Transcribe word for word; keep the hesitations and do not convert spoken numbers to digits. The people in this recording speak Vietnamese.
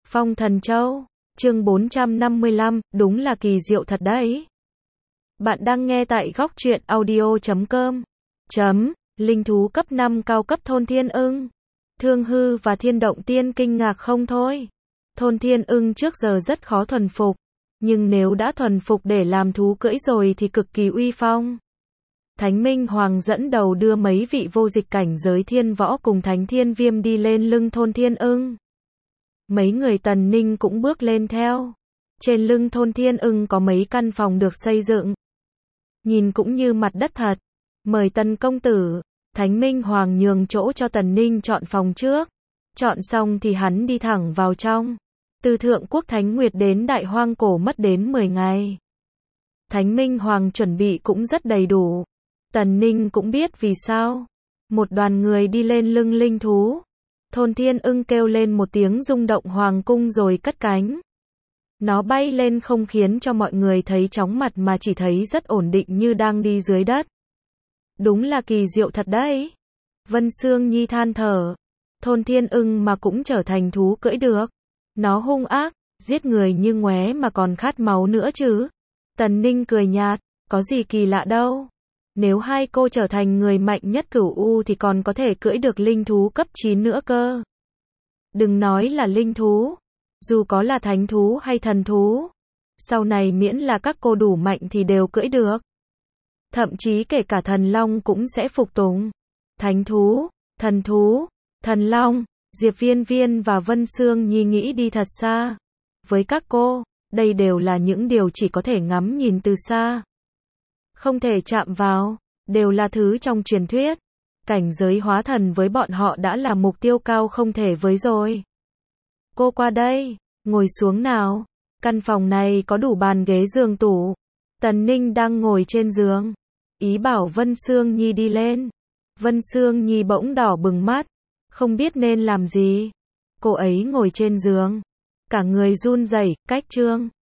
Phong Thần Châu, chương bốn trăm năm mươi lăm, đúng là kỳ diệu thật đấy. Bạn đang nghe tại góc truyện audio chấm com. Chấm, linh thú cấp năm cao cấp thôn thiên ưng. Thương Hư và Thiên Động Tiên kinh ngạc không thôi. Thôn thiên ưng trước giờ rất khó thuần phục, nhưng nếu đã thuần phục để làm thú cưỡi rồi thì cực kỳ uy phong. Thánh Minh Hoàng dẫn đầu đưa mấy vị vô dịch cảnh giới thiên võ cùng Thánh Thiên Viêm đi lên lưng thôn thiên ưng. Mấy người Tần Ninh cũng bước lên theo. Trên lưng thôn thiên ưng có mấy căn phòng được xây dựng, nhìn cũng như mặt đất thật. Mời Tần công tử. Thánh Minh Hoàng nhường chỗ cho Tần Ninh chọn phòng trước. Chọn xong thì hắn đi thẳng vào trong. Từ Thượng Quốc Thánh Nguyệt đến Đại Hoang Cổ mất đến mười ngày. Thánh Minh Hoàng chuẩn bị cũng rất đầy đủ. Tần Ninh cũng biết vì sao. Một đoàn người đi lên lưng linh thú. Thôn thiên ưng kêu lên một tiếng rung động hoàng cung rồi cất cánh. Nó bay lên không khiến cho mọi người thấy chóng mặt mà chỉ thấy rất ổn định như đang đi dưới đất. Đúng là kỳ diệu thật đấy. Vân Sương Nhi than thở. Thôn thiên ưng mà cũng trở thành thú cưỡi được. Nó hung ác, giết người như ngoé mà còn khát máu nữa chứ. Tần Ninh cười nhạt, có gì kỳ lạ đâu. Nếu hai cô trở thành người mạnh nhất cửu u thì còn có thể cưỡi được linh thú cấp chín nữa cơ. Đừng nói là linh thú, dù có là thánh thú hay thần thú, sau này miễn là các cô đủ mạnh thì đều cưỡi được. Thậm chí kể cả thần long cũng sẽ phục tùng. Thánh thú, thần thú, thần long, Diệp Viên Viên và Vân Sương Nhi nghĩ đi thật xa. Với các cô, đây đều là những điều chỉ có thể ngắm nhìn từ xa, không thể chạm vào, đều là thứ trong truyền thuyết. Cảnh giới hóa thần với bọn họ đã là mục tiêu cao không thể với rồi. Cô qua đây, ngồi xuống nào. Căn phòng này có đủ bàn ghế giường tủ. Tần Ninh đang ngồi trên giường, ý bảo Vân Sương Nhi đi lên. Vân Sương Nhi bỗng đỏ bừng mắt, không biết nên làm gì. Cô ấy ngồi trên giường, cả người run rẩy, cách trương.